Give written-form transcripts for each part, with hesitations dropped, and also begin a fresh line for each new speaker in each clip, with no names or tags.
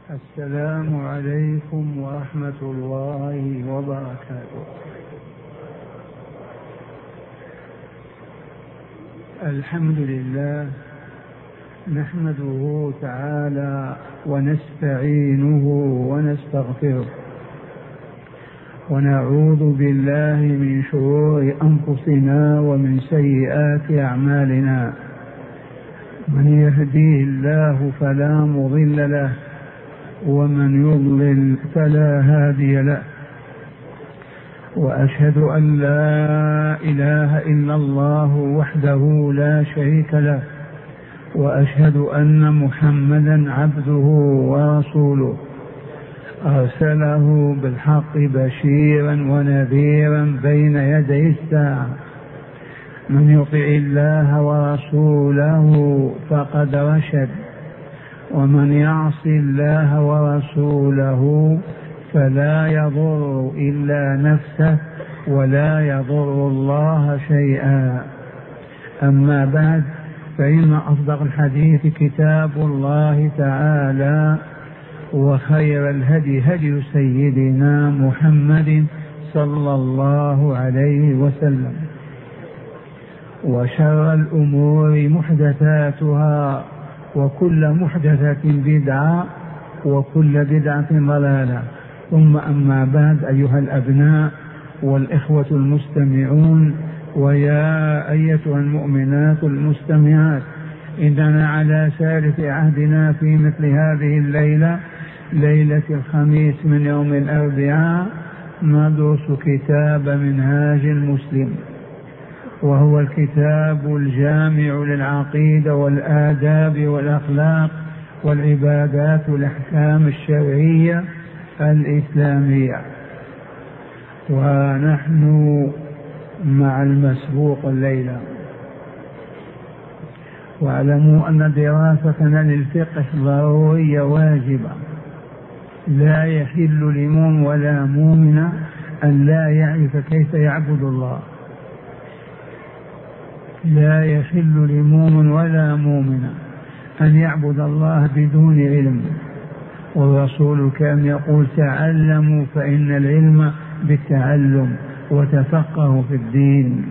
السلام عليكم ورحمة الله وبركاته. الحمد لله نحمده تعالى ونستعينه ونستغفره ونعوذ بالله من شرور أنفسنا ومن سيئات أعمالنا. من يهديه الله فلا مضل له ومن يضلل فلا هادي له، وأشهد أن لا إله إلا الله وحده لا شريك له، وأشهد أن محمدا عبده ورسوله أرسله بالحق بشيرا ونذيرا بين يدي الساعة. من يطع الله ورسوله فقد رشد، ومن يعص الله ورسوله فلا يضر إلا نفسه ولا يضر الله شيئا. أما بعد، فإن أصدق الحديث كتاب الله تعالى، وخير الهدي هدي سيدنا محمد صلى الله عليه وسلم، وشر الأمور محدثاتها، وكل محدثة بدعة، وكل بدعة ضلالة. ثم أما بعد، أيها الأبناء والإخوة المستمعون، ويا أيتها المؤمنات المستمعات، إننا على ثالث عهدنا في مثل هذه الليلة، ليلة الخميس من يوم الأربعاء، ندرس كتاب منهاج المسلم، وهو الكتاب الجامع للعقيدة والآداب والأخلاق والعبادات والأحكام الشرعية الإسلامية. ونحن مع المسبوق الليلة. واعلموا أن دراستنا للفقه ضرورية واجبة، لا يحل لمؤمن ولا مؤمن أن لا يعرف كيف يعبد الله، لا يحل لمؤمن ولا مؤمن أن يعبد الله بدون علم. والرسول كان يقول: تعلموا فإن العلم بالتعلم، وتفقهوا في الدين.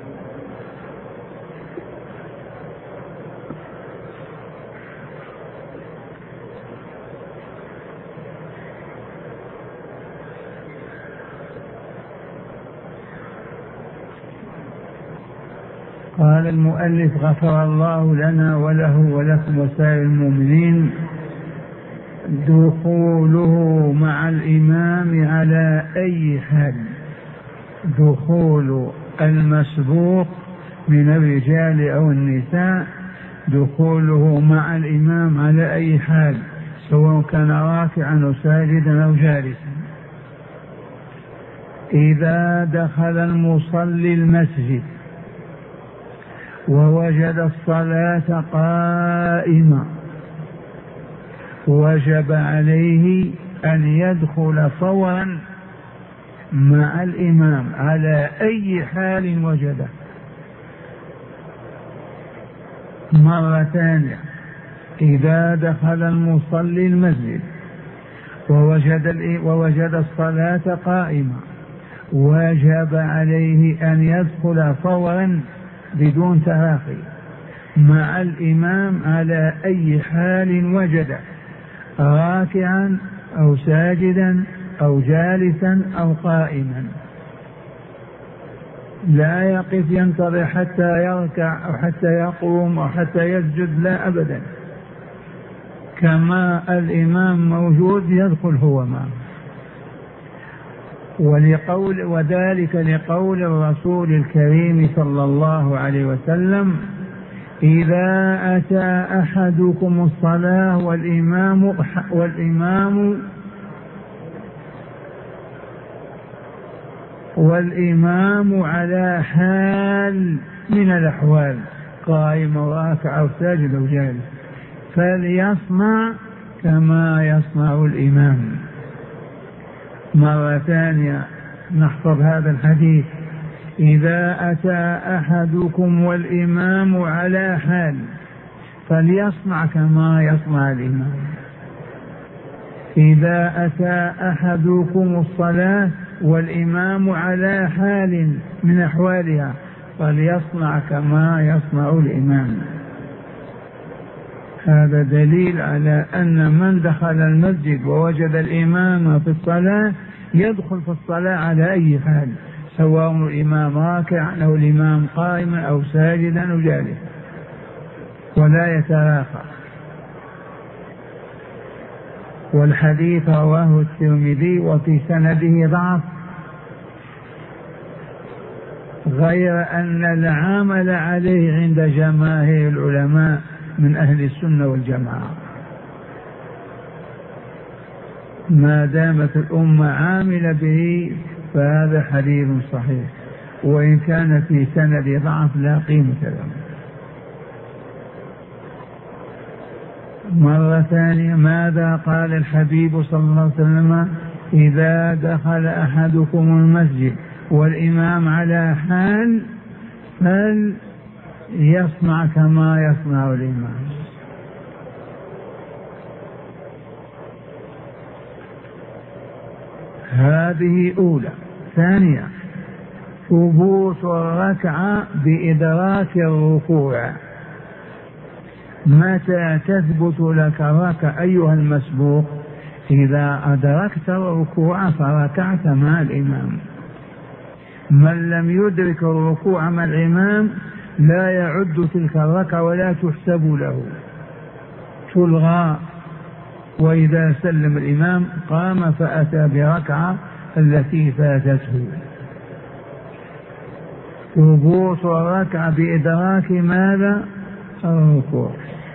قال المؤلف: غفر الله لنا وله ولكم وسائر المؤمنين. دخوله مع الإمام على أي حال، دخول المسبوق من الرجال أو النساء، دخوله مع الإمام على أي حال، سواء كان راكعا أو ساجدا أو جالسا. إذا دخل المصلي المسجد ووجد الصلاة قائمة، وجب عليه أن يدخل فورا مع الإمام على أي حال وجده. مرة ثانية: إذا دخل المصلي المسجد ووجد الصلاة قائمة، وجب عليه أن يدخل فورا بدون تراخي مع الإمام على أي حال وجده، راكعا أو ساجدا أو جالسا أو قائما. لا يقف ينتظر حتى يركع أو حتى يقوم أو حتى يسجد، لا أبدا، كما الإمام موجود يدخل هو معه. وذلك لقول الرسول الكريم صلى الله عليه وسلم: إذا أتى أحدكم الصلاة والإمام على حال من الأحوال، قائم وراكع أو ساجد أو جالس، فليصنع كما يصنع الإمام. مرة ثانية نحفظ هذا الحديث: إذا أتى أحدكم والإمام على حال فليصنع كما يصنع الإمام. إذا أتى أحدكم الصلاة والإمام على حال من أحوالها فليصنع كما يصنع الإمام. هذا دليل على أن من دخل المسجد ووجد الإمام في الصلاة يدخل في الصلاة على أي حال، سواء الإمام راكعا أو الإمام قائما أو ساجدا أو جالسا، ولا يتراخى. والحديث رواه الترمذي وفي سنده ضعف، غير أن العمل عليه عند جماهير العلماء من أهل السنة والجماعة، ما دامت الأمة عاملة به فهذا حديث صحيح، وإن كان في سند ضعف لا قيمة له. مرة ثانية، ماذا قال الحبيب صلى الله عليه وسلم؟ إذا دخل أحدكم المسجد والإمام على حال فليصنع كما يصنع الإمام. هذه أولى. ثانية، ثبوت الركعة بإدراك الركوع. متى تثبت لك الركعة أيها المسبوق؟ إذا أدركت الركوع فركعت مع الإمام. من لم يدرك الركوع مع الإمام لا يعد تلك الركعة ولا تحسب له، تلغى. وإذا سلم الإمام قام فأتى بركعة التي فاتته. ثبوت الركعة بإدراك ماذا؟ الركوع.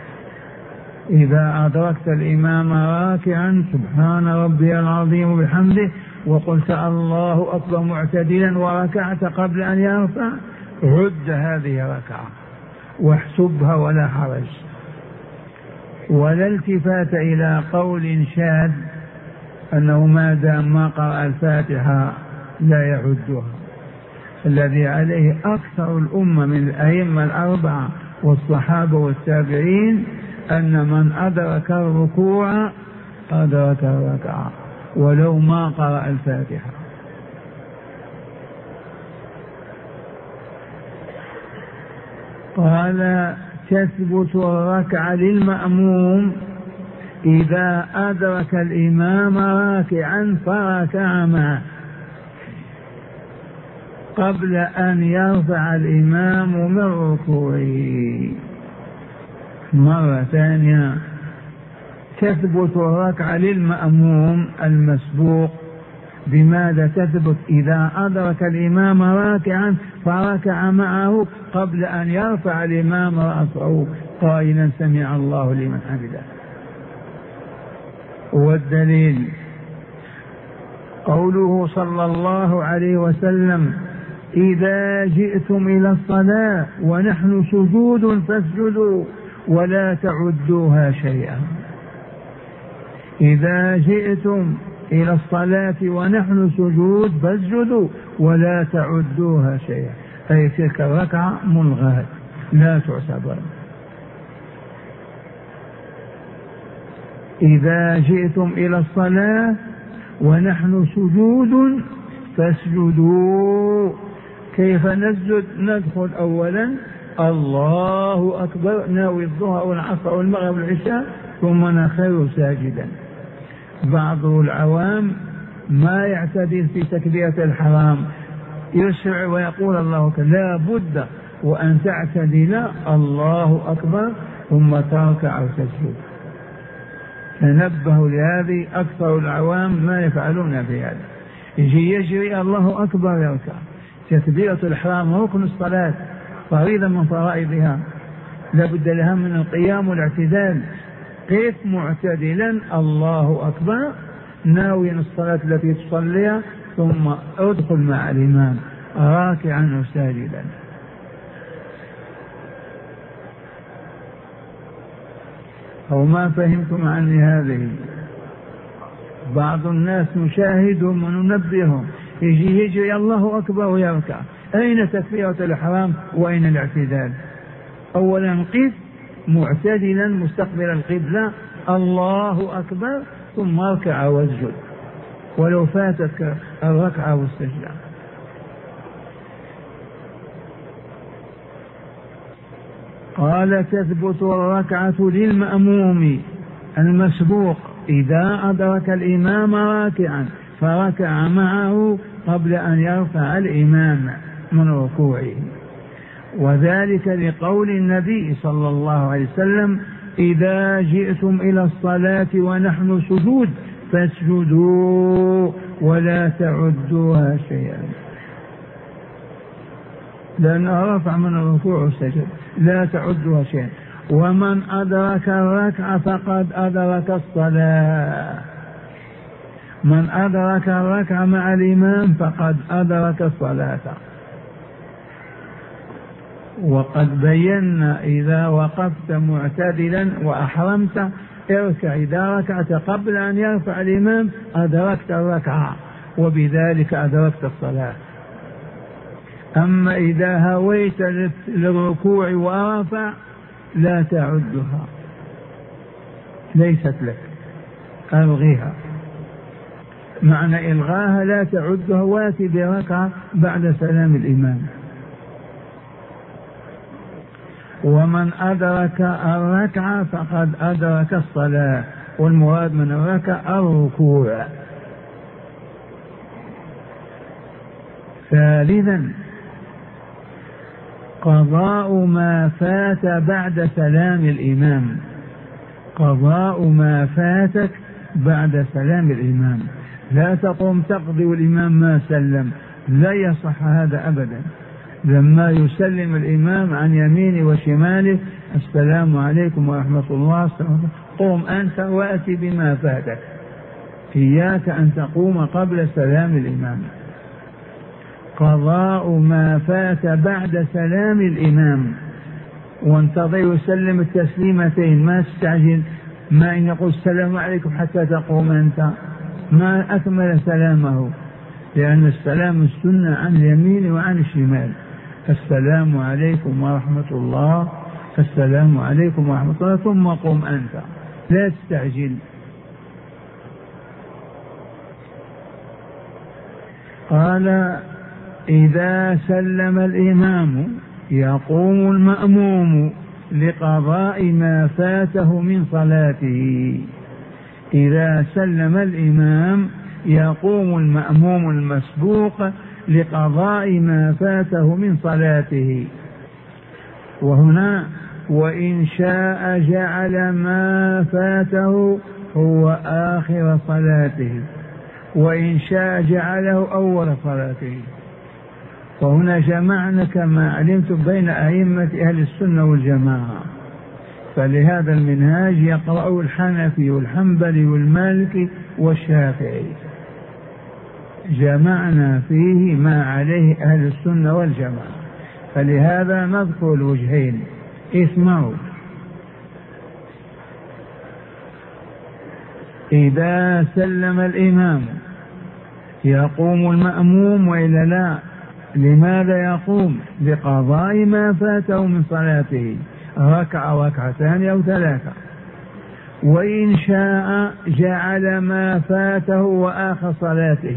إذا أدركت الإمام راكعا سبحان ربي العظيم وبحمده وقلت الله أكبر معتدلا وركعت قبل أن يرفع، عد هذه ركعة واحسبها ولا حرج، ولا التفات إلى قول شاذ أنه ما دام ما قرأ الفاتحة لا يعدها. الذي عليه أكثر الأمة من الأئمة الأربعة والصحابة والتابعين أن من أدرك الركوع أدرك الركعة ولو ما قرأ الفاتحة. قال تثبت الركعة للمأموم إذا أدرك الإمام راكعا فركع معه قبل أن يرفع الإمام من ركوعه. مرة ثانية، تثبت الركعة للمأموم المسبوق بماذا تثبت؟ إذا أدرك الإمام راكعا فركع معه قبل أن يرفع الإمام رأسه قائلا سمع الله لمن حمده. والدليل قوله صلى الله عليه وسلم إذا جئتم إلى الصلاة ونحن سجود فاسجدوا ولا تعدوها شيئا. إذا جئتم إلى الصلاة ونحن سجود فاسجدوا ولا تعدوها شيئا، أي تلك الركعة ملغاة لا تعتبر. إذا جئتم إلى الصلاة ونحن سجود فاسجدوا. كيف نسجد؟ ندخل أولا الله أكبر ناوي الظهر والعصر والمغرب والعشاء ثم نخر ساجدا. بعض العوام ما يعتدل في تكبيرة الحرام، يسرع ويقول الله أكبر. لا بد وأن تعتدل الله أكبر ثم تركع وتسجد. تنبهوا لهذه، أكثر العوام ما يفعلون بهذا. يجري الله أكبر يركع. تكبيرة الإحرام ركن الصلاة، فريضة من فرائضها، لا بد لها من القيام والاعتدال. قف معتدلا الله أكبر ناويا الصلاة التي تصليها ثم ادخل مع الإمام راكعا وساجدا. أو ما فهمتم عني هذه؟ بعض الناس نشاهدهم وننبههم يجري الله أكبر ويركع. أين تكبيرة الإحرام وأين الاعتدال؟ أولا قف معتدلا مستقبل القبلة الله أكبر ثم اركع واسجد ولو فاتك الركعة والسجدة. قال تثبت الركعة للمأموم المسبوق إذا أدرك الإمام راكعا فركع معه قبل أن يرفع الإمام من ركوعه، وذلك لقول النبي صلى الله عليه وسلم إذا جئتم إلى الصلاة ونحن سجود فاسجدوا ولا تعدوها شيئا، لأنه رفع من الركوع والسجد، لا تعدوها شيئا. ومن أدرك الركعة فقد أدرك الصلاة، من أدرك الركعة مع الإمام فقد أدرك الصلاة. وقد بينا إذا وقفت معتدلا وأحرمت اركع، إذا ركعت قبل أن يرفع الإمام أدركت الركعة وبذلك أدركت الصلاة. أما إذا هويت للركوع ورفع لا تعدها، ليست لك، ألغيها. معنى إلغاها لا تعدها، واتي بركعة بعد سلام الإمام. ومن أدرك الركعة فقد أدرك الصلاة، والمراد من الركعة الركوع. ثالثا قضاء ما فات بعد سلام الإمام، قضاء ما فاتك بعد سلام الإمام، لا تقوم تقضي والإمام ما سلم، لا يصح هذا أبدا. لما يسلم الإمام عن يمينه وشماله السلام عليكم ورحمة الله، قوم أنت وأتي بما فاتك، إياك أن تقوم قبل سلام الإمام. قضاء ما فات بعد سلام الإمام، وانتظر يسلم التسليمتين، ما تستعجل، ما إن يقول السلام عليكم حتى تقوم أنت، ما أكمل سلامه، لأن السلام السنة عن اليمين وعن الشمال. السلام عليكم ورحمة الله، السلام عليكم ورحمة الله، ثم قم أنت، لا تستعجل. قال إذا سلم الإمام يقوم المأموم لقضاء ما فاته من صلاته. إذا سلم الإمام يقوم المأموم المسبوق لقضاء ما فاته من صلاته. وهنا وإن شاء جعل ما فاته هو آخر صلاته، وإن شاء جعله أول صلاته. وهنا جمعنا كما علمتم بين أئمة أهل السنة والجماعة، فلهذا المنهاج يقرأ الحنفي والحنبلي والمالكي والشافعي، جمعنا فيه ما عليه أهل السنة والجماعة، فلهذا نذكر الوجهين. اسمعوا: إذا سلم الإمام يقوم المأموم وإلا لا؟ لماذا يقوم؟ لقضاء ما فاته من صلاته، ركعة ركعتان أو ثلاثة. وإن شاء جعل ما فاته وآخر صلاته،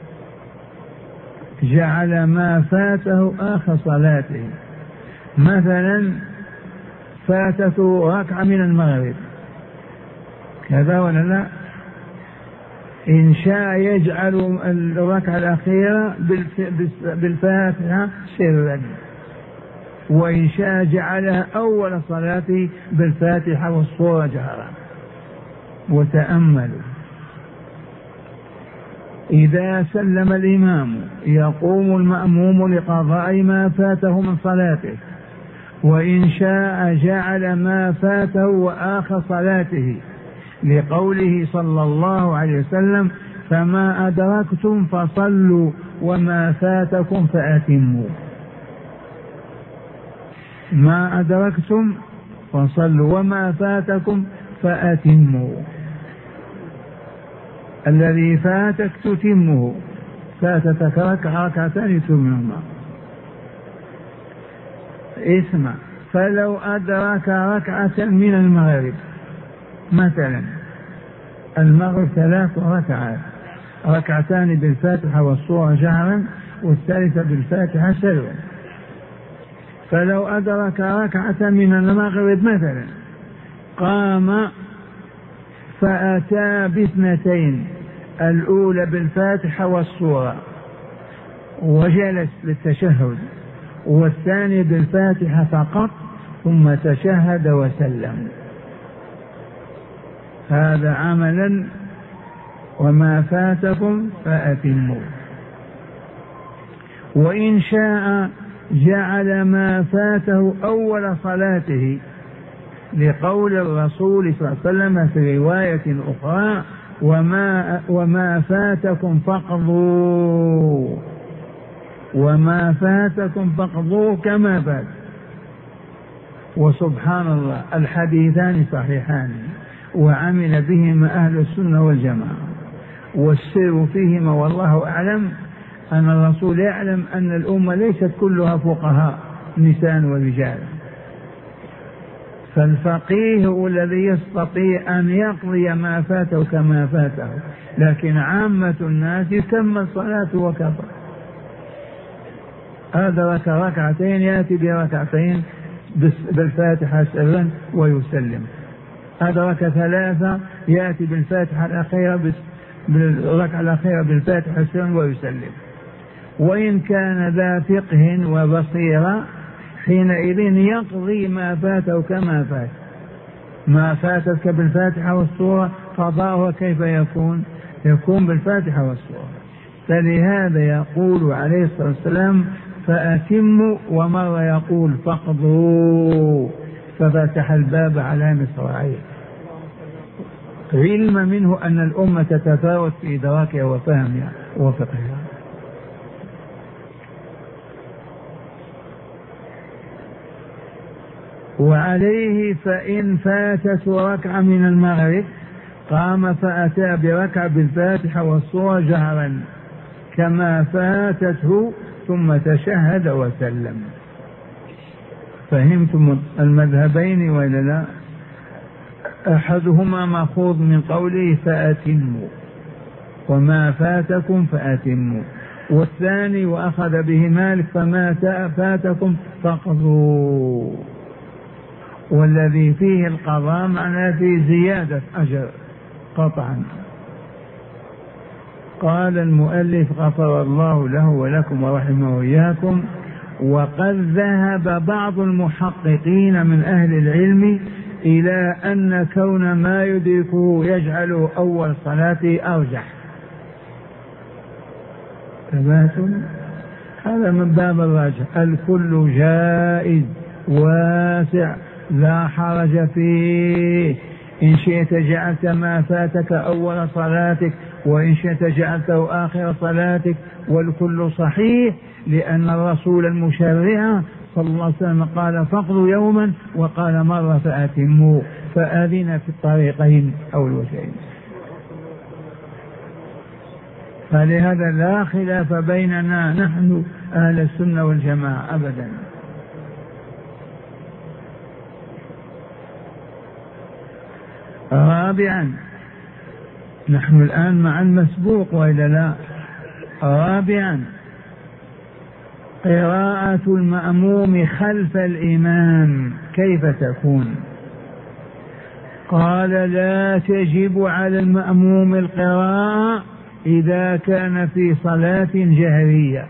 جعل ما فاته آخر صلاته. مثلا فاتته ركعة من المغرب، كذا ولا لا؟ إن شاء يجعل الركعة الأخيرة بالفاتحة سرا، وإن شاء جعلها أول صلاته بالفاتحة والصورة جهرا. وتأملوا: إذا سلم الإمام يقوم المأموم لقضاء ما فاته من صلاته، وإن شاء جعل ما فاته وآخر صلاته، لقوله صلى الله عليه وسلم: فما أدركتم فصلوا وما فاتكم فأتموا. ما أدركتم فصلوا وما فاتكم فأتموا. الذي فاتك تتمه، فاتتك ركعة ركعتان تتمهما. اسمع: فلو أدرك ركعة من المغرب مثلا المغرب 3 ركعات، ركعتان بالفاتحة والسورة جهرا، والثالثة بالفاتحة سرا. فلو أدرك ركعة من المغرب مثلا قام فأتى ب2، الأولى بالفاتحة والسورة وجلس للتشهد، والثاني بالفاتحة فقط ثم تشهد وسلم. هذا عملا، وما فاتكم فأتموا. وإن شاء جعل ما فاته أول صلاته، لقول الرسول صلى الله عليه وسلم في رواية أخرى: وما فاتكم فاقضوا، وما فاتكم فاقضوا كما فات. وسبحان الله، الحديثان صحيحان وعمل بهما أهل السنة والجماعة، والسر فيهما والله أعلم أن الرسول يعلم أن الأمة ليست كلها فقهاء نساء ورجال، فالفقيه هو الذي يستطيع أن يقضي ما فاته كما فاته، لكن عامة الناس يكمل صلاته وكفى. أدرك ركعتين يأتي بركعتين بالفاتحة سرا ويسلم، أدرك 3 يأتي بالفاتحة الأخيرة بالركعة الأخيرة بالفاتحة سرا ويسلم. وإن كان ذا فقه وبصيرة حينئذ يقضي ما فاته كما فات. ما فاتك بالفاتحة والسورة قضاؤها كيف يكون؟ يكون بالفاتحة والسورة. فلهذا يقول عليه الصلاة والسلام: فأتموا، ومرة يقول: فاقضوا، ففتح الباب على مصراعيه، علم منه أن الأمة تتفاوت في إدراكها وفهمها وفقهها. وعليه فإن فاتت ركعة من المغرب قام فأتى بركعة بالفاتحة والسورة جهرا كما فاتته ثم تشهد وسلم. فهمتم المذهبين ولا لا؟ أحدهما مأخوذ من قوله فأتموا، وما فاتكم فأتموا، والثاني وأخذ به مالك: فما فاتكم فاقضوا. والذي فيه القضاء معناه فيه زيادة أجر قطعا. قال المؤلف غفر الله له ولكم ورحمه وإياكم: وقد ذهب بعض المحققين من أهل العلم إلى أن كون ما يدركه يجعله أول صلاته أرجح. تباتل هذا من باب الراجح، الكل جائز واسع لا حرج فيه. إن شئت جعلت ما فاتك أول صلاتك، وإن شئت جعلته آخر صلاتك، والكل صحيح، لأن الرسول المشرع صلى الله عليه وسلم قال: فاقضوا يوما، وقال مرة فأتموا، فأذن في الطريقين أو الوجهين. فلهذا لا خلاف بيننا نحن أهل السنة والجماعة أبدا. رابعا، نحن الآن مع المسبوق وإلا لا؟ رابعا، قراءة المأموم خلف الإمام كيف تكون؟ قال: لا تجب على المأموم القراءة إذا كان في صلاة جهرية.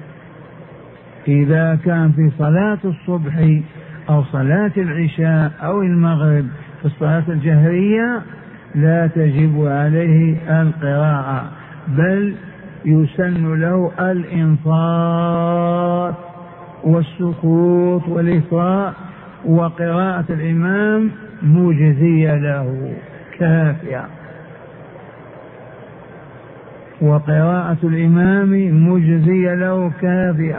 إذا كان في صلاة الصبح أو صلاة العشاء أو المغرب في الصلاة الجهرية لا تجب عليه القراءة، بل يسن له الإنصات والسكوت والإصغاء، وقراءة الإمام مجزية له كافية، وقراءة الإمام مجزية له كافية،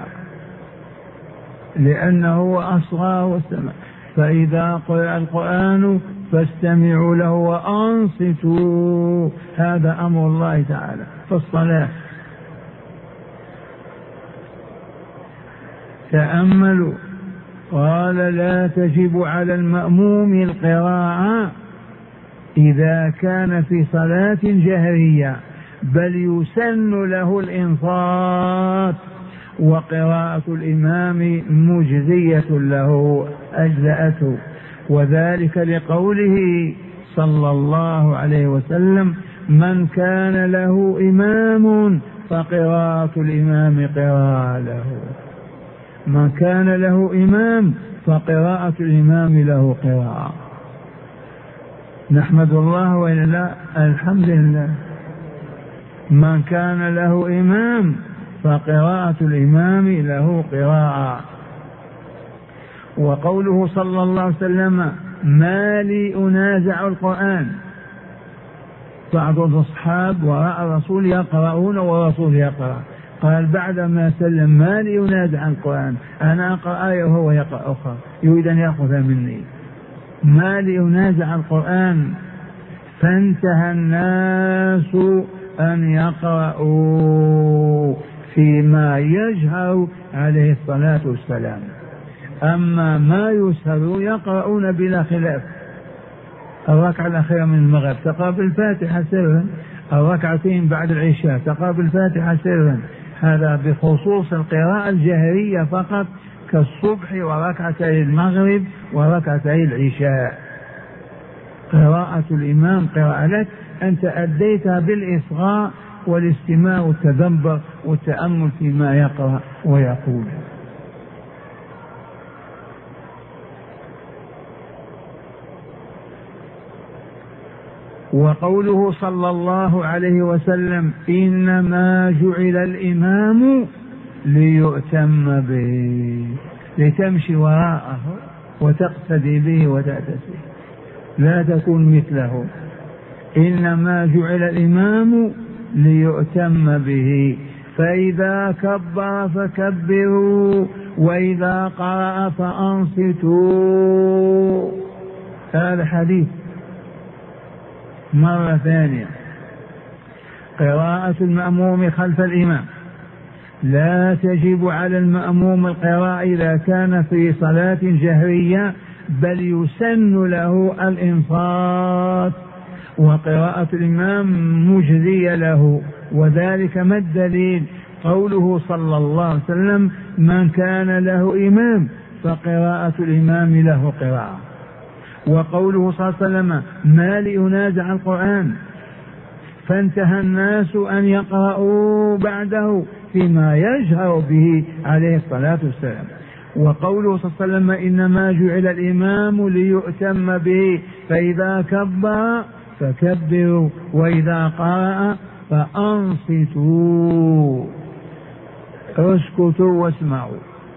لأنه أصغى واستمع. فإذا قرأ القرآن فاستمعوا له وأنصتوا، هذا أمر الله تعالى في الصلاة. تأملوا، قال: لا تجب على المأموم القراءة إذا كان في صلاة جهرية، بل يسن له الإنصات، وقراءة الإمام مجزية له أجزأته، وذلك لقوله صلى الله عليه وسلم: من كان له إمام فقراءة الإمام قراءة له. من كان له إمام فقراءة الإمام له قراءة. نحمد الله وإلا لا؟ الحمد لله. من كان له إمام فقراءة الإمام له قراءة. وقوله صلى الله عليه وسلم: ما لي أنازع القرآن. بعض الأصحاب وراء الرسول يقرؤون والرسول يقرأ، قال بعدما سلم: ما لي أنازع القرآن، أنا أقرأ آية وهو يقرأ أخرى، يريد أن يأخذها مني. ما لي أنازع القرآن. فانتهى الناس أن يقرأوا فيما يجهر عليه الصلاة والسلام، أما ما يسهر يقرؤون بلا خلاف. الركعة الأخيرة من المغرب تقرأ بالفاتحة سرا، الركعتين بعد العشاء تقرأ بالفاتحة سرا. هذا بخصوص القراءة الجهرية فقط، كالصبح وركعتي المغرب وركعتي العشاء. قراءة الإمام قراءة لك، أنت أديتها بالإصغاء والاستماع والتدبر والتأمل فيما يقرأ ويقول. وقوله صلى الله عليه وسلم: إنما جعل الإمام ليؤتم به، لتمشي وراءه وتقتدي به وتأتسي، لا تكون مثله. إنما جعل الإمام ليؤتم به، فإذا كبر فكبروا وإذا قرأ فأنصتوا. هذا حديث. مرة ثانية: قراءة المأموم خلف الإمام لا تجب على المأموم القراءة إذا كان في صلاة جهرية، بل يسن له الإنصات، وقراءة الإمام مجزية له. وذلك ما الدليل؟ قوله صلى الله عليه وسلم: من كان له إمام فقراءة الإمام له قراءة. وقوله صلى الله عليه وسلم: ما لي أنازع القرآن. فانتهى الناس أن يقرأوا بعده فيما يجهر به عليه الصلاة والسلام. وقوله صلى الله عليه وسلم: إنما جعل الإمام ليؤتم به، فإذا كبر فكبروا وإذا قرأ فأنصتوا، اسكتوا واسمعوا.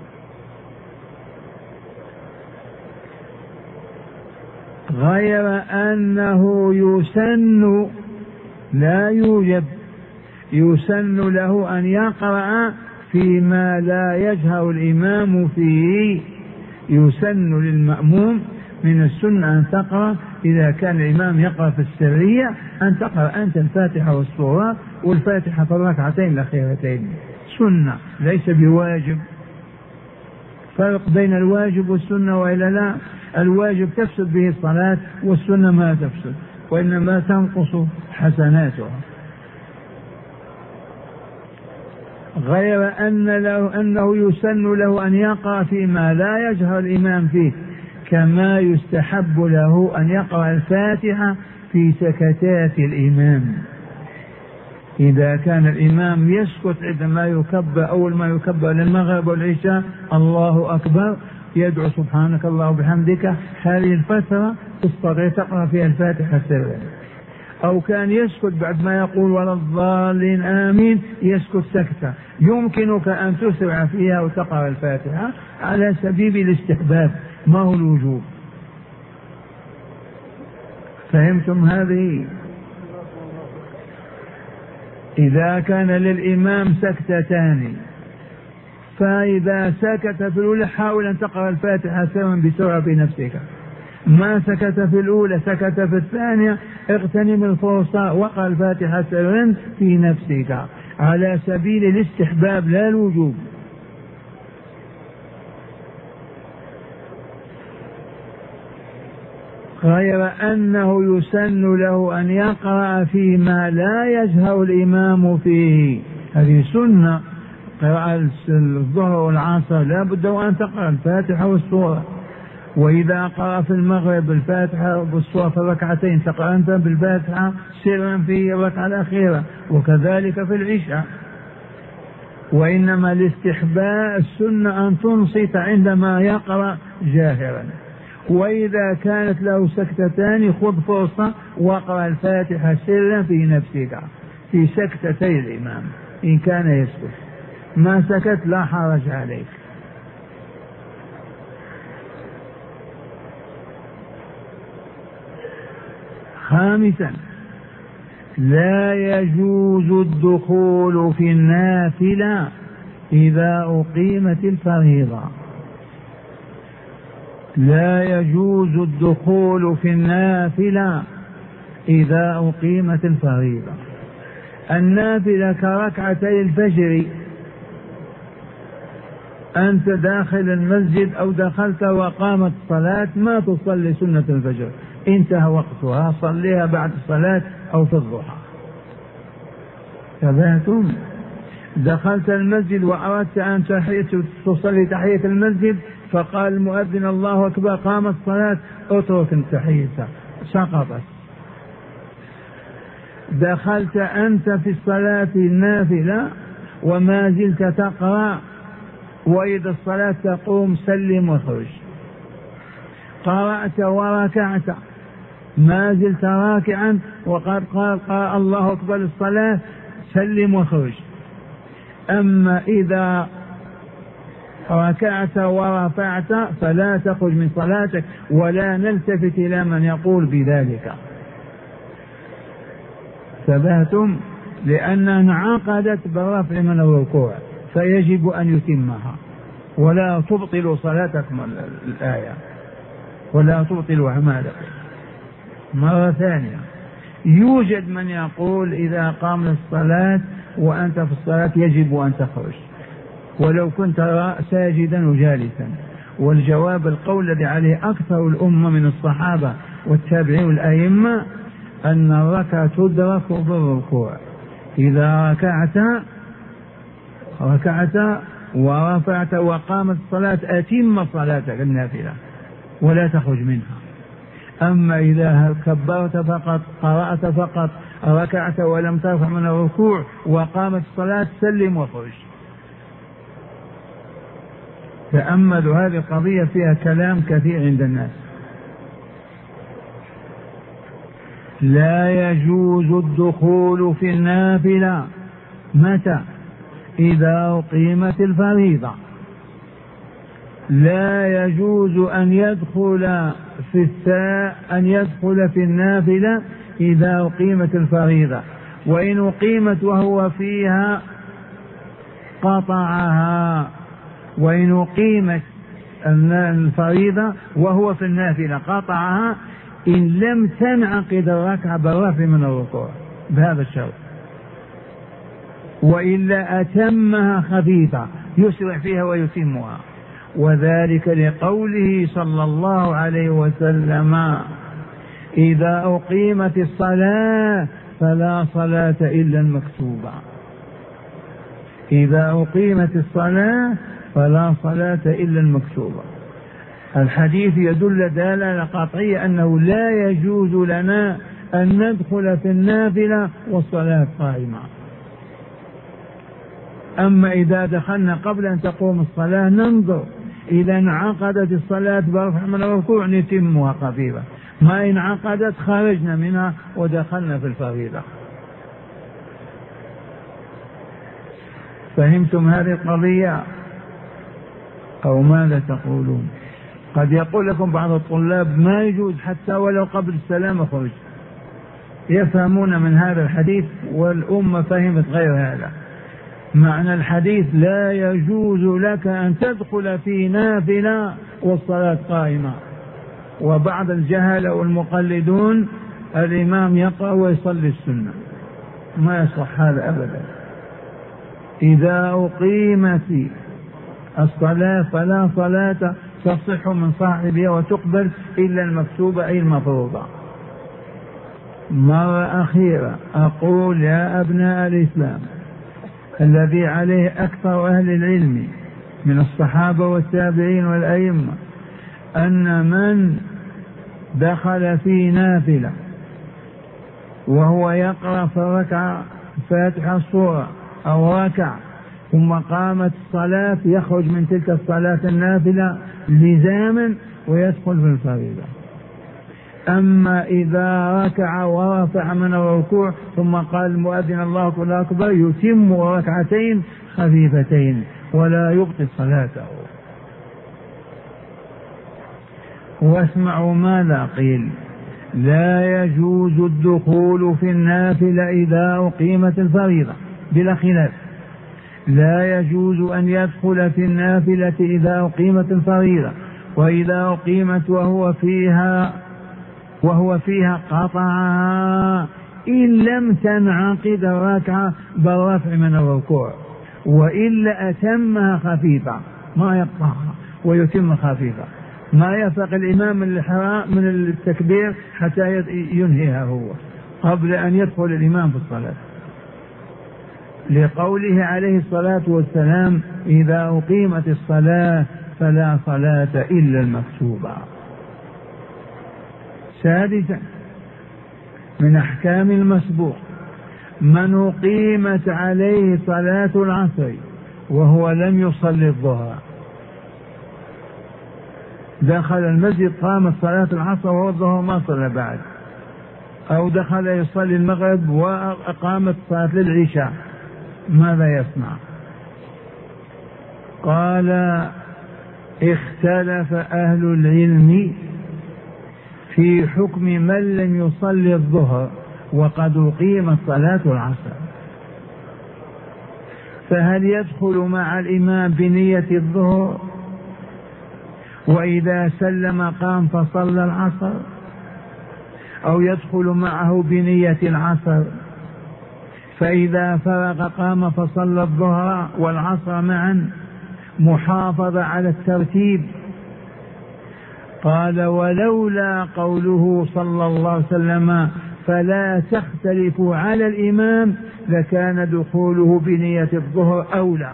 غير أنه يسن، لا يوجب، يسن له أن يقرأ فيما لا يجهر الإمام فيه. يسن للمأموم من السنة أن تقرأ إذا كان الإمام يقرأ في السرية، أن تقرأ أنت الفاتحة والسورة، والفاتحة في الركعتين الأخيرتين، سنة ليس بواجب. فرق بين الواجب والسنة وإلا لا؟ الواجب تفسد به الصلاة، والسنة ما تفسد وإنما تنقص حسناتها. غير أنه يسن له أن يقرأ فيما لا يجهر الإمام فيه، كما يستحب له أن يقرأ الفاتحة في سكتات الإمام. إذا كان الإمام يسكت عندما يكبر، أول ما يكبر للمغرب والعشاء الله أكبر، يدعو سبحانك الله وبحمدك، هذه الفترة تستطيع تقرأ فيها الفاتحة سرا. أو كان يسكت بعد ما يقول ولا الضالين آمين، يسكت سكتة، يمكنك أن تسرع فيها وتقرأ الفاتحة على سبيل الاستحباب، ما هو الوجوب. فهمتم هذه؟ إذا كان للإمام سكتتان، فإذا سكت في الأولى حاول أن تقرأ الفاتحة سرا بسرعة بنفسك، ما سكت في الأولى سكت في الثانية، اغتنم الفرصة وقرأ الفاتحة سرا في نفسك على سبيل الاستحباب لا الوجوب. غير أنه يسن له أن يقرأ فيما لا يجهر الإمام فيه. هذه سنة، قراءة الظهر والعصر لا بد وأن تقرأ الفاتحة والسورة، وإذا قرأ في المغرب الفاتحة والسورة في الركعتين تقرأ أنت بالفاتحة سرا في الركعة الأخيرة، وكذلك في العشاء. وإنما الاستحباء السنة أن تنصت عندما يقرأ جاهرا، وإذا كانت له سكتتان خذ فرصة واقرأ الفاتحة سرا في نفسك في سكتتي الإمام إن كان يسكت، ما سكت لا حرج عليك. خامسا لا يجوز الدخول في النافلة إذا أقيمت الفريضة. لا يجوز الدخول في النافلة إذا أقيمت الفريضة. النافلة كركعتي الفجر، أنت داخل المسجد أو دخلت وقامت الصلاة ما تصلي سنة الفجر، انتهى وقتها، صليها بعد الصلاة أو في الضحى. تبعتم؟ دخلت المسجد وأردت أن تصلي تحية المسجد فقال المؤذن الله أكبر، قامت الصلاة، اترك التحية سقطت. دخلت أنت في الصلاة النافلة وما زلت تقرأ، وإذا الصلاة تقوم سلم وخرج. قرأت وركعت ما زلت راكعا وقد قال الله أكبر الصلاة، سلم وخرج. أما إذا ركعت ورفعت فلا تخرج من صلاتك، ولا نلتفت إلى من يقول بذلك. ثبتم؟ لأنها انعقدت بالرفع من الركوع فيجب أن يتمها، ولا تبطل صلاتكم الآية ولا تبطل أعمالكم. مرة ثانية، يوجد من يقول إذا قام الصلاة وأنت في الصلاة يجب أن تخرج ولو كنت ساجدا وجالسا، والجواب القول الذي عليه أكثر الأمة من الصحابة والتابعين والأئمة أن الركعة تدرك بالركوع. إذا ركعت ورفعت وقامت الصلاة أتم صلاتك النافلة ولا تخرج منها. أما إذا كبرت فقط، قرأت فقط، ركعت ولم ترفع من الركوع وقامت الصلاة سلم وخرج. تأملوا هذه القضية فيها كلام كثير عند الناس. لا يجوز الدخول في النافلة متى؟ إذا أقيمت الفريضة. لا يجوز أن يدخل في النافلة إذا أقيمت الفريضة، وإن أقيمت وهو فيها قطعها، وإن أقيمت الفريضة وهو في النافلة قطعها إن لم تنعقد الركعة بالرفع من الركوع بهذا الشرط، وإلا أتمها خفيفة يسرع فيها ويتمها. وذلك لقوله صلى الله عليه وسلم: إذا أقيمت الصلاة فلا صلاة إلا المكتوبة. إذا أقيمت الصلاة فلا صلاة إلا المكتوبة. الحديث يدل دلالة قطعية أنه لا يجوز لنا أن ندخل في النافلة والصلاة قائمة. أما إذا دخلنا قبل أن تقوم الصلاة ننظر، إذا انعقدت الصلاة برفع من الركوع نتمها خفيفة، ما انعقدت خرجنا منها ودخلنا في الفريضة. فهمتم هذه القضية أو ماذا تقولون؟ قد يقول لكم بعض الطلاب ما يجوز حتى ولو قبل السلام خرج. يفهمون من هذا الحديث والأمة فهمت غير هذا. معنى الحديث: لا يجوز لك أن تدخل في نافلة والصلاة قائمة. وبعض الجهلة والمقلدون الإمام يقرأ ويصلي السنة، ما يصح هذا أبدا. إذا أقيمت الصلاة فلا صلاة تصح من صاحبها وتقبل إلا المكتوبة أي المفروضة. مرة أخيرة أقول يا أبناء الإسلام الذي عليه أكثر أهل العلم من الصحابة والتابعين والأئمة أن من دخل في نافلة وهو يقرأ في الركعة فاتحة السورة أو ركع ثم قامت الصلاة يخرج من تلك الصلاة النافلة لزاما ويدخل في الفريضة. أما إذا ركع ورفع من الركوع ثم قال المؤذن الله أكبر يتم ركعتين خفيفتين ولا يبطل صلاته. واسمعوا ماذا قيل: لا يجوز الدخول في النافلة إذا أقيمت الفريضة بلا خلاف. لا يجوز أن يدخل في النافلة إذا أقيمت الفريضة، وإذا أقيمت وهو فيها قطعها إن لم تنعقد الركعة بالرفع من الركوع، وإلا أتمها خفيفة ما يقطعها ويتم خفيفة، ما يفرق الإمام من التكبير حتى ينهيها هو قبل أن يدخل الإمام في الصلاة، لقوله عليه الصلاة والسلام: إذا أقيمت الصلاة فلا صلاة إلا المكتوبة. سادسا من أحكام المسبوق: من أقيمت عليه صلاة العصر وهو لم يصلي الظهر، دخل المسجد قامت صلاة العصر وهو الظهر ما صلى بعد، أو دخل يصلي المغرب وأقامت صلاة للعشاء، ماذا يصنع؟ قال: اختلف أهل العلم في حكم من لم يصلي الظهر وقد أقيمت صلاة العصر، فهل يدخل مع الإمام بنية الظهر وإذا سلم قام فصلى العصر، أو يدخل معه بنية العصر فإذا فرغ قام فصلى الظهر والعصر معا محافظة على الترتيب؟ قال: ولولا قوله صلى الله عليه وسلم فلا تختلفوا على الإمام لكان دخوله بنية الظهر أولى.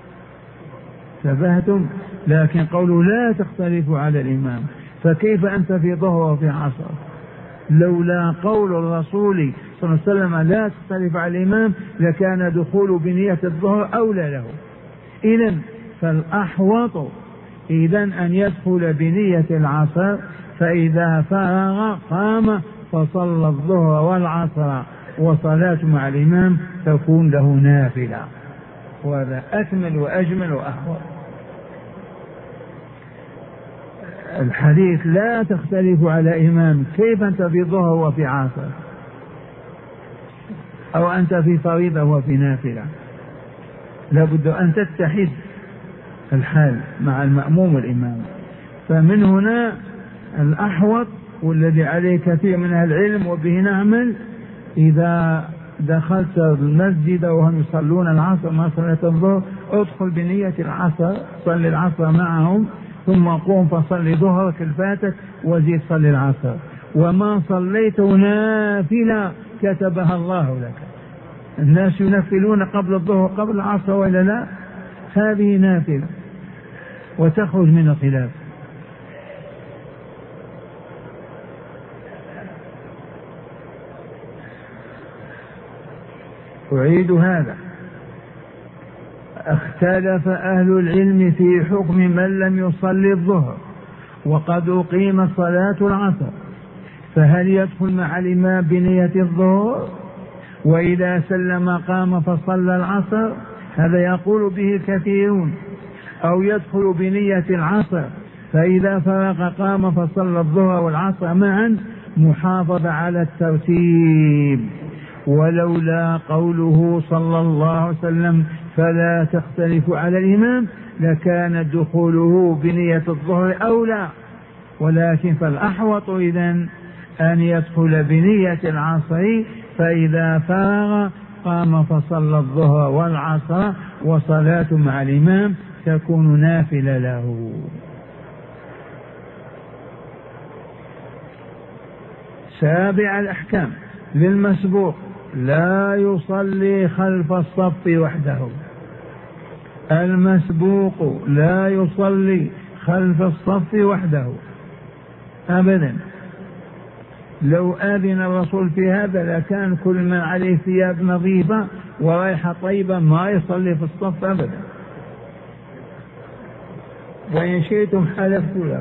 تبهتم؟ لكن قوله لا تختلفوا على الإمام، فكيف أنت في ظهر وفي عصر؟ لولا قول الرسول صلى الله عليه وسلم لا تختلف على الإمام لكان دخول بنية الظهر أولى له. إذن فالأحوط أن يدخل بنية العصر، فإذا فرغ قام فصلى الظهر والعصر وصلاة مع الإمام تكون له نافلة، وهذا أكمل وأجمل وأحوط. الحديث لا تختلف على إمام، كيف أنت في ظهر وفي عصر، أو أنت في فريضة وفي نافلة؟ لابد أن تتحد الحال مع المأموم والإمام. فمن هنا الأحوط والذي عليه كثير من أهل العلم وبه نعمل: إذا دخلت المسجد وهم يصلون العصر ما صلاة الظهر ادخل بنية العصر، صل العصر معهم، ثم قوم فصل ظهرك الفاتك وزيد صل العصر، وما صليت نافلة كتبها الله لك. الناس ينفلون قبل الظهر قبل العصر ولا لا؟ هذه نافلة وتخرج من الخلاف. أعيد هذا: اختلف أهل العلم في حكم من لم يصلي الظهر وقد أقيم صلاة العصر، فهل يدخل مع الإمام بنية الظهر وإذا سلم قام فصلى العصر؟ هذا يقول به الكثيرون. أو يدخل بنية العصر فإذا فرغ قام فصلى الظهر والعصر معا محافظة على الترتيب. ولولا قوله صلى الله عليه وسلم فلا تختلف على الإمام لكان دخوله بنية الظهر أولى، ولكن فالأحوط إذن أن يدخل بنية العصر، فإذا فرغ قام فصلى الظهر والعصر وصلاة مع الإمام تكون نافلة له. سابع الأحكام للمسبوق: لا يصلي خلف الصف وحده. المسبوق لا يصلي خلف الصف وحده أبدا. لو آذن الرسول في هذا لكان كل من عليه ثياب نظيفة ورائحة طيبة ما يصلي في الصف أبدا. وإن شئتم حلفت لكم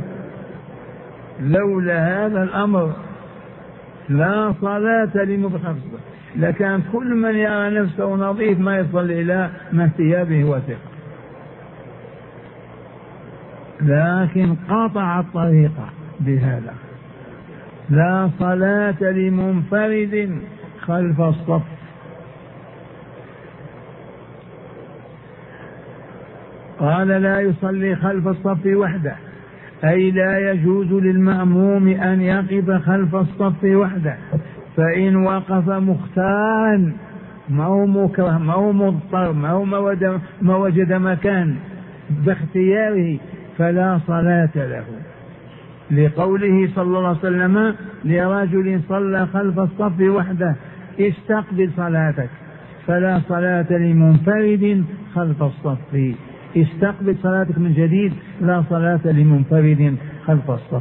لولا هذا الأمر لا صلاة لمبخل، لكان كل من يرى نفسه نظيف ما يصلي إلى من ثيابه وثقة. لكن قطع الطريقة بهذا: لا صلاة لمنفرد خلف الصف. قال: لا يصلي خلف الصف وحده، أي لا يجوز للمأموم أن يقف خلف الصف وحده، فإن وقف مختارا ما هو مكره ما هو مضطر ما وجد مكان باختياره فلا صلاة له، لقوله صلى الله عليه وسلم لرجل صلى خلف الصف وحده: استقبل صلاتك. فلا صلاة لمنفرد خلف الصف، استقبل صلاتك من جديد، لا صلاة لمنفرد خلف الصف.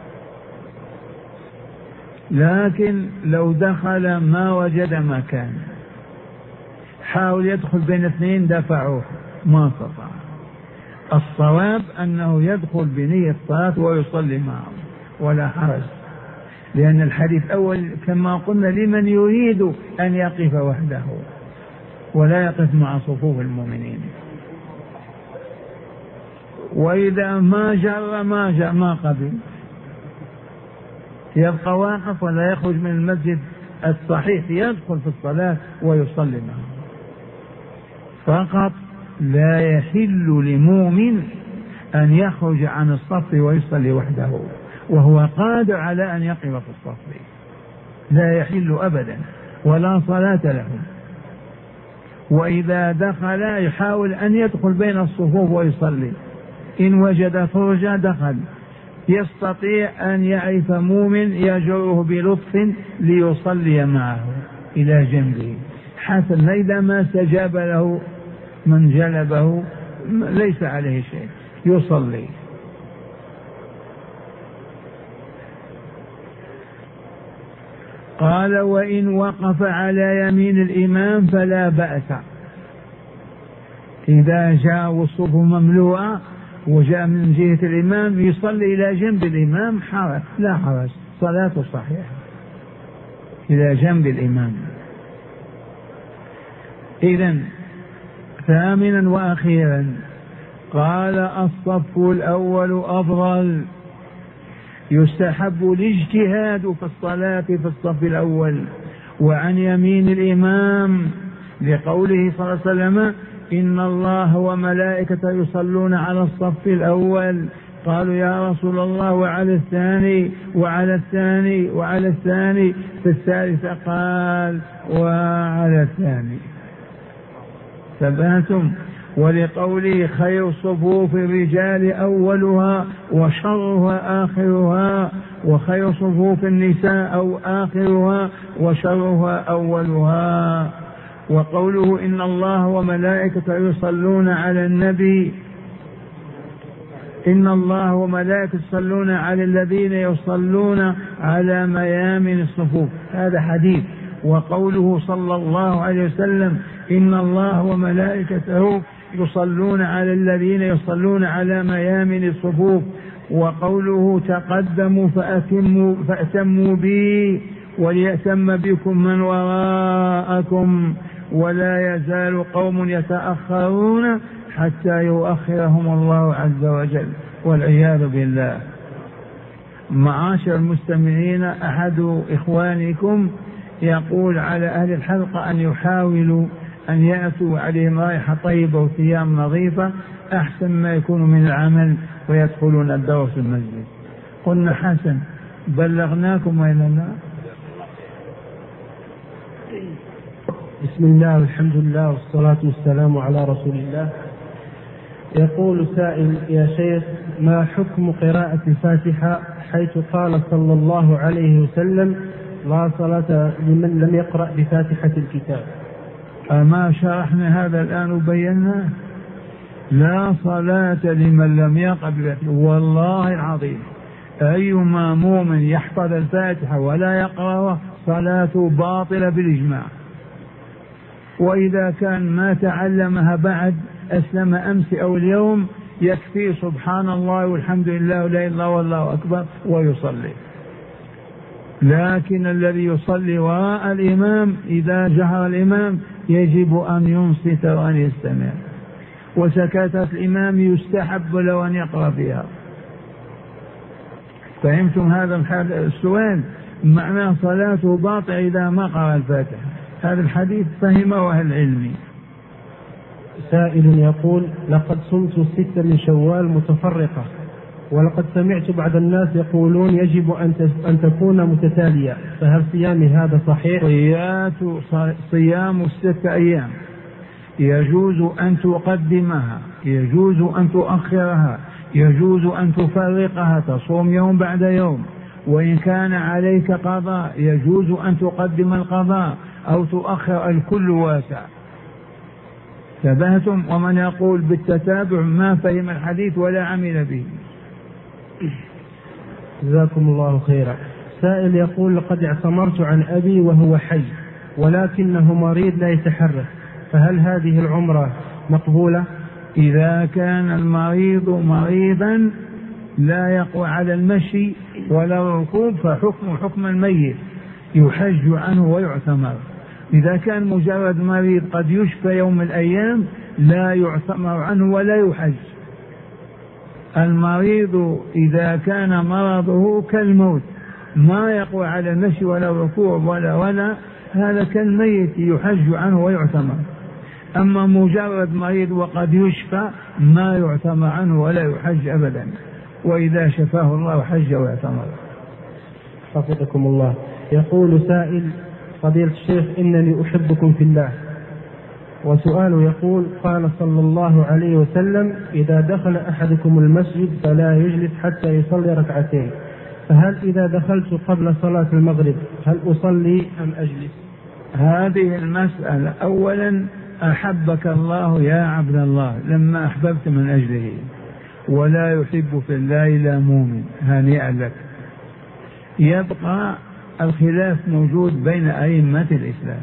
لكن لو دخل ما وجد مكان، حاول يدخل بين اثنين دفعوه ما استطاع، الصواب أنه يدخل بنية الصلاة ويصلي معه ولا حرج، لأن الحديث الأول كما قلنا لمن يريد أن يقف وحده ولا يقف مع صفوف المؤمنين. وإذا ما جر ما قبل يبقى واقف ولا يخرج من المسجد الصحيح، يدخل في الصلاة ويصلي معه فقط. لا يحل لمؤمن أن يخرج عن الصف ويصلي وحده وهو قادر على أن يقف في الصف، لا يحل أبدا ولا صلاة له. وإذا دخل يحاول أن يدخل بين الصفوف ويصلي، إن وجد فرجة دخل، يستطيع أن يعرف مؤمن يجره بلطف ليصلي معه إلى جنبه حسن. إذا ما استجاب له من جلبه ليس عليه شيء، يصلي. قال: وإن وقف على يمين الإمام فلا بأس. إذا جاء والصف مملوءة وجاء من جهة الإمام يصلي إلى جنب الإمام لا حرج، صلاته صحيحة إلى جنب الإمام. إذن ثامنا وأخيرا قال: الصف الأول أفضل، يستحب الاجتهاد في الصلاة في الصف الأول وعن يمين الإمام، لقوله صلى الله عليه وسلم: إن الله وملائكته يصلون على الصف الأول. قالوا: يا رسول الله وعلى الثاني وعلى الثاني وعلى الثاني، في الثالث قال: وعلى الثاني. ثباتم. ولقوله: خير صفوف الرجال أولها وشرها آخرها، وخير صفوف النساء أو آخرها وشرها أولها. وقوله: إن الله وملائكته يصلون على النبي، إن الله وملائكته يصلون على الذين يصلون على ميامن الصفوف، هذا حديث. وقوله صلى الله عليه وسلم: إن الله وملائكته يصلون على الذين يصلون على ميامن الصفوف. وقوله: تقدموا فأتموا بي وليأتم بكم من وراءكم، ولا يزال قوم يتأخرون حتى يؤخرهم الله عز وجل، والعياذ بالله. معاشر المستمعين، أحد إخوانكم يقول على أهل الحلقة أن يحاولوا أن يأتوا عليهم رائحة طيبة وثياب نظيفة أحسن ما يكون من العمل ويدخلون الدرس في المسجد. قلنا: حسن، بلغناكم وإلا لا؟
بسم الله والحمد لله والصلاة والسلام على رسول الله. يقول سائل: يا شيخ، ما حكم قراءة الفاتحة حيث قال صلى الله عليه وسلم: لا صلاة لمن لم يقرأ بفاتحة الكتاب.
أما شرحنا هذا الآن وبينا لا صلاة لمن لم يقرأ بفاتحة. والله العظيم أيما مؤمن يحفظ الفاتحة ولا يقرأ صلاته باطلة بالإجماع. وإذا كان ما تعلمها بعد أسلم أمس أو اليوم يكفي سبحان الله والحمد لله ولا إله إلا الله والله أكبر ويصلي. لكن الذي يصلي وراء الإمام إذا جهر الإمام يجب أن ينصت وأن يستمع، وسكتة الإمام يستحب له أن يقرأ فيها. فهمتم هذا السؤال؟ معنى صلاته باطل إذا ما قرأ الفاتحة. هذا الحديث فهمه أهل العلم.
سائل يقول: لقد صمت 6 من شوال متفرقة، ولقد سمعت بعض الناس يقولون يجب أن تكون متتالية، فهل صيامي هذا صحيح؟
صيام 6 أيام يجوز أن تقدمها، يجوز أن تؤخرها، يجوز أن تفرقها، تصوم يوم بعد يوم. وإن كان عليك قضاء يجوز أن تقدم القضاء أو تؤخر، الكل واسع. تبهتم؟ ومن يقول بالتتابع ما فهم الحديث ولا عمل به.
جزاكم الله خيرا. سائل يقول: لقد اعتمرت عن أبي وهو حي ولكنه مريض لا يتحرك، فهل هذه العمرة مقبولة؟
إذا كان المريض مريضا لا يقوى على المشي ولا الركوب فحكم حكم الميت، يحج عنه ويعتمر. إذا كان مجرد مريض قد يشفى يوم من الأيام لا يعتمر عنه ولا يحج. المريض إذا كان مرضه كالموت ما يقوى على المشي ولا الركوب ولا هذا كالميت يحج عنه ويعتمر. أما مجرد مريض وقد يشفى ما يعتمر عنه ولا يحج أبدا، وإذا شفاه الله حج ويعتمر.
حفظكم الله. يقول سائل: فضيلة الشيخ، إنني أحبكم في الله. وسؤاله يقول: قال صلى الله عليه وسلم: إذا دخل أحدكم المسجد فلا يجلس حتى يصلي ركعتين، فهل إذا دخلت قبل صلاة المغرب هل أصلي أم أجلس؟
هذه المسألة أولا أحبك الله يا عبد الله لما أحببت من أجله، ولا يحب في الله إلا مؤمن، هنيئا لك. يبقى الخلاف موجود بين أئمة الإسلام.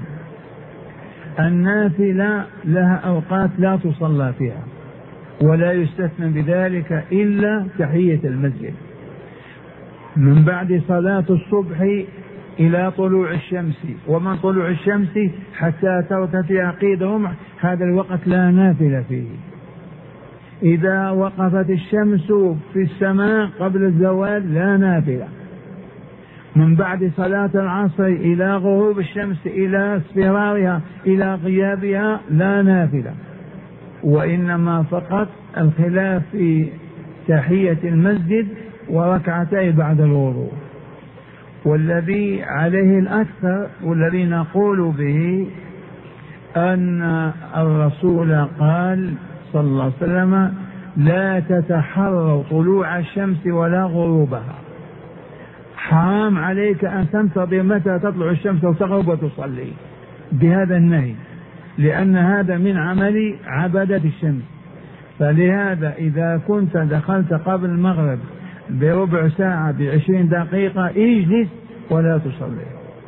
النافلة لها أوقات لا تصلى فيها ولا يستثنى بذلك إلا تحية المسجد، من بعد صلاة الصبح إلى طلوع الشمس، ومن طلوع الشمس حتى ترتفع قيدهم، هذا الوقت لا نافلة فيه. إذا وقفت الشمس في السماء قبل الزوال لا نافلة. من بعد صلاة العصر إلى غروب الشمس إلى اصفرارها إلى غيابها لا نافلة. وإنما فقط الخلاف في تحية المسجد وركعتي بعد الوضوء. والذي عليه الأكثر والذي نقول به أن الرسول قال صلى الله عليه وسلم: لا تتحروا طلوع الشمس ولا غروبها. حرام عليك أن تنتظر متى تطلع الشمس وتغرب وتصلي بهذا النهي، لأن هذا من عمل عبدة الشمس. فلهذا إذا كنت دخلت قبل المغرب بربع ساعة ب20 دقيقة اجلس ولا تصلي.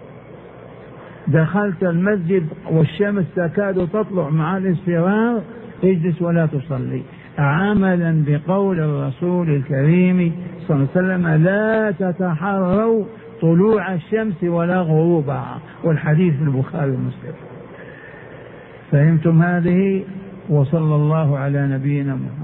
دخلت المسجد والشمس تكاد تطلع مع الاصفرار اجلس ولا تصلي، عملا بقول الرسول الكريم صلى الله عليه وسلم: لا تتحروا طلوع الشمس ولا غروبها، والحديث في البخاري ومسلم. فهمتم هذه؟ وصلى الله على نبينا محمد.